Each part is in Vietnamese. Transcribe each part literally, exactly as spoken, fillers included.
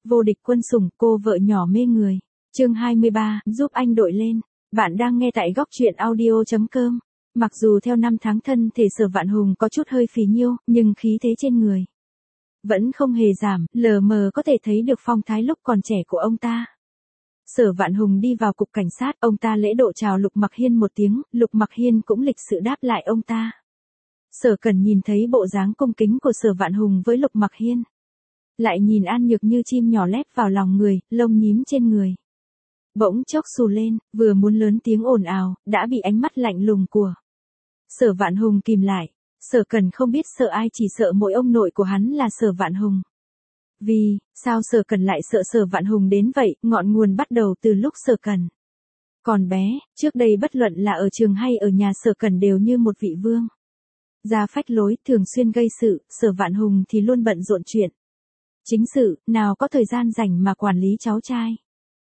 Vô địch quân sủng, cô vợ nhỏ mê người. Chương hai mươi ba, giúp anh đội lên. Bạn đang nghe tại góc truyện audio chấm com. Mặc dù theo năm tháng thân thể Sở Vạn Hùng có chút hơi phì nhiêu, nhưng khí thế trên người vẫn không hề giảm, lờ mờ có thể thấy được phong thái lúc còn trẻ của ông ta. Sở Vạn Hùng đi vào cục cảnh sát, ông ta lễ độ chào Lục Mặc Hiên một tiếng, Lục Mặc Hiên cũng lịch sự đáp lại ông ta. Sở Cẩn nhìn thấy bộ dáng cung kính của Sở Vạn Hùng với Lục Mặc Hiên, lại nhìn An Nhược như chim nhỏ lép vào lòng người, lông nhím trên người bỗng chốc xù lên, vừa muốn lớn tiếng ồn ào, đã bị ánh mắt lạnh lùng của Sở Vạn Hùng kìm lại. Sở Cẩn không biết sợ ai, chỉ sợ mỗi ông nội của hắn là Sở Vạn Hùng. Vì sao Sở Cẩn lại sợ Sở Vạn Hùng đến vậy? Ngọn nguồn bắt đầu từ lúc Sở Cẩn còn bé, trước đây bất luận là ở trường hay ở nhà, Sở Cẩn đều như một vị vương gia phách lối, thường xuyên gây sự. Sở Vạn Hùng thì luôn bận rộn chuyện chính sự, nào có thời gian rảnh mà quản lý cháu trai.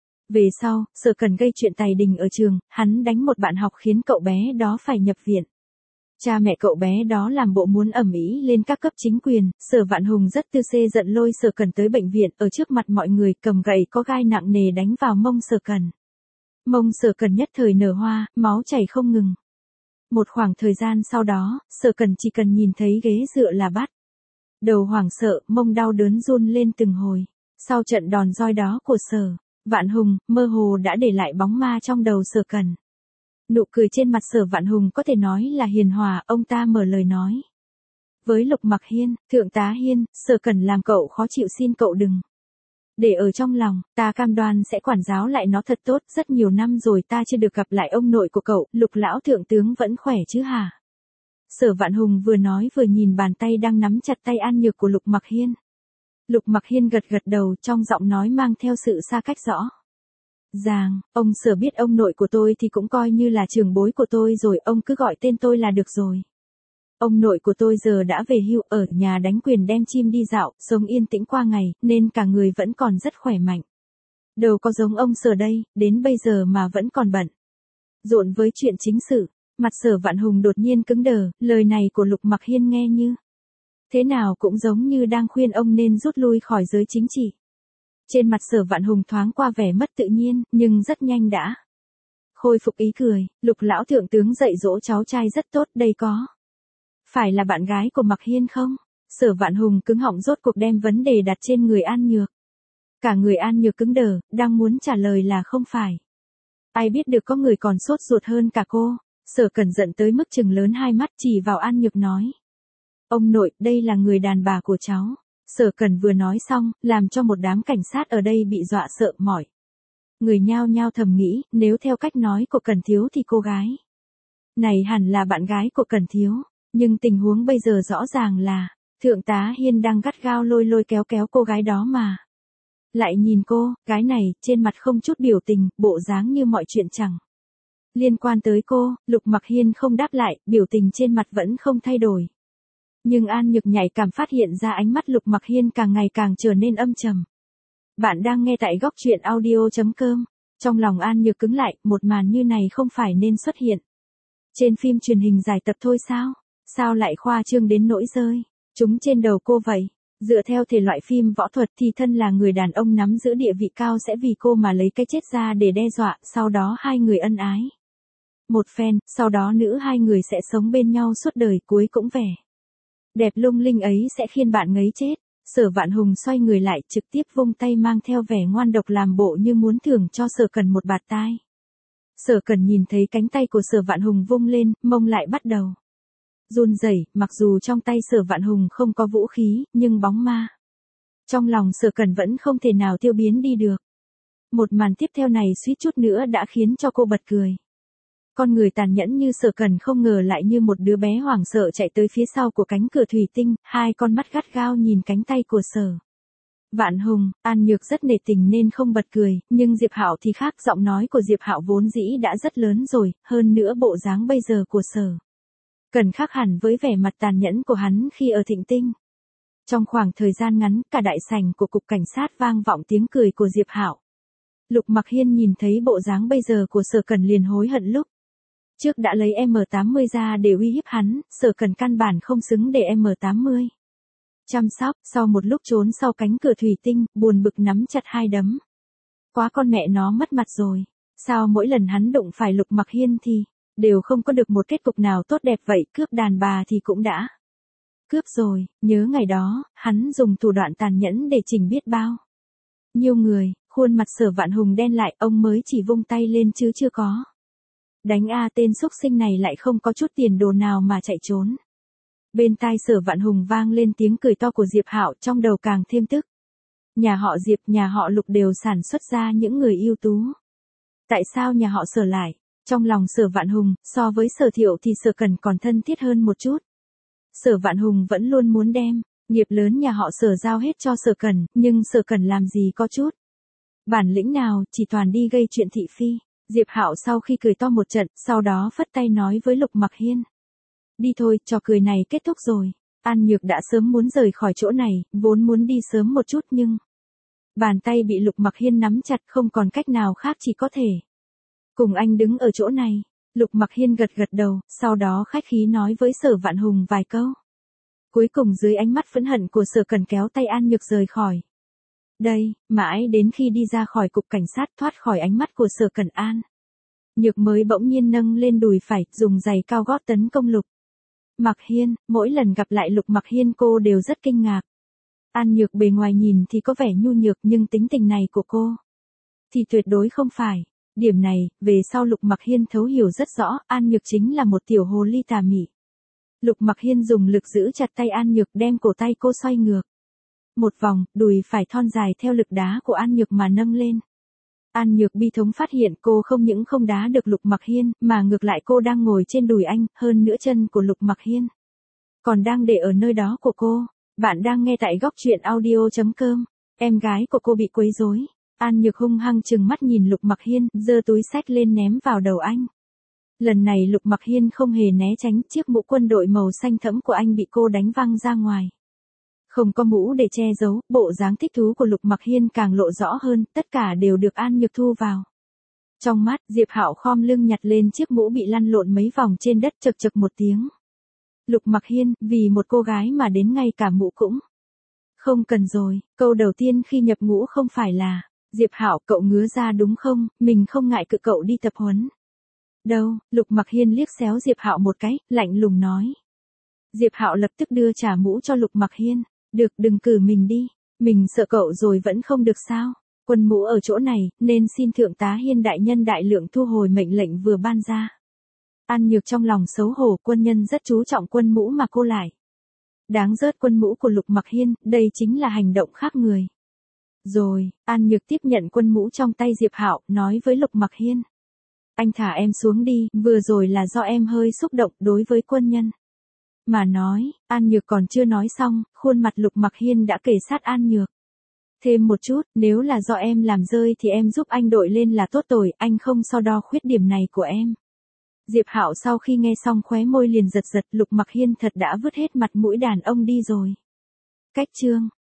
Về sau, Sở Cẩn gây chuyện tày đình ở trường, hắn đánh một bạn học khiến cậu bé đó phải nhập viện. Cha mẹ cậu bé đó làm bộ muốn ầm ĩ lên các cấp chính quyền, Sở Vạn Hùng rất tư xê giận lôi Sở Cẩn tới bệnh viện, ở trước mặt mọi người cầm gậy có gai nặng nề đánh vào mông Sở Cẩn. Mông Sở Cẩn nhất thời nở hoa, máu chảy không ngừng. Một khoảng thời gian sau đó, Sở Cẩn chỉ cần nhìn thấy ghế dựa là bắt đầu hoảng sợ, mông đau đớn run lên từng hồi. Sau trận đòn roi đó của Sở Vạn Hùng, mơ hồ đã để lại bóng ma trong đầu Sở Cẩn. Nụ cười trên mặt Sở Vạn Hùng có thể nói là hiền hòa, ông ta mở lời nói với Lục Mặc Hiên, Thượng tá Hiên, Sở Cẩn làm cậu khó chịu, xin cậu đừng để ở trong lòng, ta cam đoan sẽ quản giáo lại nó thật tốt. Rất nhiều năm rồi ta chưa được gặp lại ông nội của cậu, Lục lão thượng tướng vẫn khỏe chứ hả? Sở Vạn Hùng vừa nói vừa nhìn bàn tay đang nắm chặt tay An Nhược của Lục Mặc Hiên. Lục Mặc Hiên gật gật đầu, trong giọng nói mang theo sự xa cách rõ ràng. Ông Sở biết ông nội của tôi thì cũng coi như là trưởng bối của tôi rồi, ông cứ gọi tên tôi là được rồi. Ông nội của tôi giờ đã về hưu, ở nhà đánh quyền đem chim đi dạo, sống yên tĩnh qua ngày, nên cả người vẫn còn rất khỏe mạnh. Đâu có giống ông Sở đây, đến bây giờ mà vẫn còn bận rộn với chuyện chính sự. Mặt Sở Vạn Hùng đột nhiên cứng đờ, lời này của Lục Mặc Hiên nghe như thế nào cũng giống như đang khuyên ông nên rút lui khỏi giới chính trị. Trên mặt Sở Vạn Hùng thoáng qua vẻ mất tự nhiên, nhưng rất nhanh đã khôi phục ý cười. Lục lão thượng tướng dạy dỗ cháu trai rất tốt, đây có phải là bạn gái của Mặc Hiên không? Sở Vạn Hùng cứng họng, rốt cuộc đem vấn đề đặt trên người An Nhược. Cả người An Nhược cứng đờ, đang muốn trả lời là không phải. Ai biết được có người còn sốt ruột hơn cả cô. Sở Cẩn giận tới mức trừng lớn hai mắt, chỉ vào An Nhược nói: ông nội, đây là người đàn bà của cháu. Sở Cẩn vừa nói xong, làm cho một đám cảnh sát ở đây bị dọa sợ mỏi. Người nhao nhao thầm nghĩ, nếu theo cách nói của Cẩn Thiếu thì cô gái này hẳn là bạn gái của Cẩn Thiếu. Nhưng tình huống bây giờ rõ ràng là Thượng tá Hiên đang gắt gao lôi lôi kéo kéo cô gái đó mà. Lại nhìn cô, gái này, trên mặt không chút biểu tình, bộ dáng như mọi chuyện chẳng liên quan tới cô. Lục Mặc Hiên không đáp lại, biểu tình trên mặt vẫn không thay đổi. Nhưng An Nhược nhạy cảm phát hiện ra ánh mắt Lục Mặc Hiên càng ngày càng trở nên âm trầm. Bạn đang nghe tại góc truyện audio chấm com. Trong lòng An Nhược cứng lại, một màn như này không phải nên xuất hiện trên phim truyền hình dài tập thôi sao? Sao lại khoa trương đến nỗi rơi chúng trên đầu cô vậy? Dựa theo thể loại phim võ thuật thì thân là người đàn ông nắm giữ địa vị cao sẽ vì cô mà lấy cái chết ra để đe dọa, sau đó hai người ân ái một phen, sau đó nữ hai người sẽ sống bên nhau suốt đời, cuối cũng vẻ đẹp lung linh ấy sẽ khiến bạn ngấy chết. Sở Vạn Hùng xoay người lại, trực tiếp vung tay mang theo vẻ ngoan độc làm bộ như muốn thưởng cho Sở Cẩn một bạt tai. Sở Cẩn nhìn thấy cánh tay của Sở Vạn Hùng vung lên, mông lại bắt đầu run rẩy. Mặc dù trong tay Sở Vạn Hùng không có vũ khí, nhưng bóng ma trong lòng Sở Cẩn vẫn không thể nào tiêu biến đi được. Một màn tiếp theo này suýt chút nữa đã khiến cho cô bật cười. Con người tàn nhẫn như Sở Cẩn không ngờ lại như một đứa bé hoảng sợ chạy tới phía sau của cánh cửa thủy tinh, hai con mắt gắt gao nhìn cánh tay của Sở Vạn Hùng. An Nhược rất nể tình nên không bật cười, nhưng Diệp Hạo thì khác, giọng nói của Diệp Hạo vốn dĩ đã rất lớn rồi, hơn nữa bộ dáng bây giờ của Sở Cẩn khác hẳn với vẻ mặt tàn nhẫn của hắn khi ở Thịnh Tinh. Trong khoảng thời gian ngắn, cả đại sảnh của cục cảnh sát vang vọng tiếng cười của Diệp Hạo. Lục Mặc Hiên nhìn thấy bộ dáng bây giờ của Sở Cẩn liền hối hận lúc trước đã lấy M tám mươi ra để uy hiếp hắn. Sở Cẩn căn bản không xứng để M tám mươi chăm sóc, sau một lúc trốn sau cánh cửa thủy tinh, buồn bực nắm chặt hai đấm. Quá con mẹ nó mất mặt rồi. Sao mỗi lần hắn đụng phải Lục Mặc Hiên thì đều không có được một kết cục nào tốt đẹp vậy, cướp đàn bà thì cũng đã cướp rồi, nhớ ngày đó, hắn dùng thủ đoạn tàn nhẫn để chỉnh biết bao nhiêu người, khuôn mặt Sở Vạn Hùng đen lại, ông mới chỉ vung tay lên chứ chưa có đánh a tên xúc sinh này lại không có chút tiền đồ nào mà chạy trốn. Bên tai Sở Vạn Hùng vang lên tiếng cười to của Diệp Hạo, trong đầu càng thêm tức. Nhà họ Diệp, nhà họ Lục đều sản xuất ra những người ưu tú. Tại sao nhà họ Sở lại? Trong lòng Sở Vạn Hùng, so với Sở Thiệu thì Sở Cẩn còn thân thiết hơn một chút. Sở Vạn Hùng vẫn luôn muốn đem nghiệp lớn nhà họ Sở giao hết cho Sở Cẩn, nhưng Sở Cẩn làm gì có chút bản lĩnh nào, chỉ toàn đi gây chuyện thị phi. Diệp Hạo sau khi cười to một trận, sau đó phất tay nói với Lục Mặc Hiên. Đi thôi, trò cười này kết thúc rồi. An Nhược đã sớm muốn rời khỏi chỗ này, vốn muốn đi sớm một chút nhưng bàn tay bị Lục Mặc Hiên nắm chặt, không còn cách nào khác, chỉ có thể cùng anh đứng ở chỗ này. Lục Mặc Hiên gật gật đầu, sau đó khách khí nói với Sở Vạn Hùng vài câu. Cuối cùng dưới ánh mắt phẫn hận của Sở Cẩn kéo tay An Nhược rời khỏi đây, mãi đến khi đi ra khỏi cục cảnh sát, thoát khỏi ánh mắt của Sở Cẩn, An Nhược mới bỗng nhiên nâng lên đùi phải, dùng giày cao gót tấn công Lục Mặc Hiên. Mỗi lần gặp lại Lục Mặc Hiên cô đều rất kinh ngạc. An Nhược bề ngoài nhìn thì có vẻ nhu nhược, nhưng tính tình này của cô thì tuyệt đối không phải. Điểm này, về sau Lục Mặc Hiên thấu hiểu rất rõ, An Nhược chính là một tiểu hồ ly tà mị. Lục Mặc Hiên dùng lực giữ chặt tay An Nhược, đem cổ tay cô xoay ngược một vòng, đùi phải thon dài theo lực đá của An Nhược mà nâng lên. An Nhược bi thống phát hiện cô không những không đá được Lục Mặc Hiên, mà ngược lại cô đang ngồi trên đùi anh, hơn nữa chân của Lục Mặc Hiên còn đang để ở nơi đó của cô. Bạn đang nghe tại góc truyện audio chấm com. Em gái của cô bị quấy rối. An Nhược hung hăng trừng mắt nhìn Lục Mặc Hiên, giơ túi xách lên ném vào đầu anh. Lần này Lục Mặc Hiên không hề né tránh, chiếc mũ quân đội màu xanh thẫm của anh bị cô đánh văng ra ngoài. Không có mũ để che giấu, bộ dáng thích thú của Lục Mặc Hiên càng lộ rõ hơn, tất cả đều được An Nhược thu vào trong mắt. Diệp Hạo khom lưng nhặt lên chiếc mũ bị lăn lộn mấy vòng trên đất, chậc chậc một tiếng. Lục Mặc Hiên, vì một cô gái mà đến ngay cả mũ cũng không cần rồi. Câu đầu tiên khi nhập ngũ không phải là, Diệp Hạo, cậu ngứa ra đúng không, mình không ngại cự cậu đi tập huấn đâu. Lục Mặc Hiên liếc xéo Diệp Hạo một cái, lạnh lùng nói. Diệp Hạo lập tức đưa trả mũ cho Lục Mặc Hiên. Được, đừng cử mình đi, mình sợ cậu rồi vẫn không được sao. Quân mũ ở chỗ này, nên xin thượng tá Hiên đại nhân đại lượng thu hồi mệnh lệnh vừa ban ra. An Nhược trong lòng xấu hổ, quân nhân rất chú trọng quân mũ mà cô lại đáng rớt quân mũ của Lục Mặc Hiên, đây chính là hành động khác người. Rồi, An Nhược tiếp nhận quân mũ trong tay Diệp Hạo, nói với Lục Mặc Hiên. Anh thả em xuống đi, vừa rồi là do em hơi xúc động. Đối với quân nhân mà nói. An Nhược còn chưa nói xong, khuôn mặt Lục Mặc Hiên đã kề sát An Nhược thêm một chút. Nếu là do em làm rơi thì em giúp anh đội lên là tốt rồi, anh không so đo khuyết điểm này của em. Diệp Hạo sau khi nghe xong khóe môi liền giật giật, Lục Mặc Hiên thật đã vứt hết mặt mũi đàn ông đi rồi. Cách chương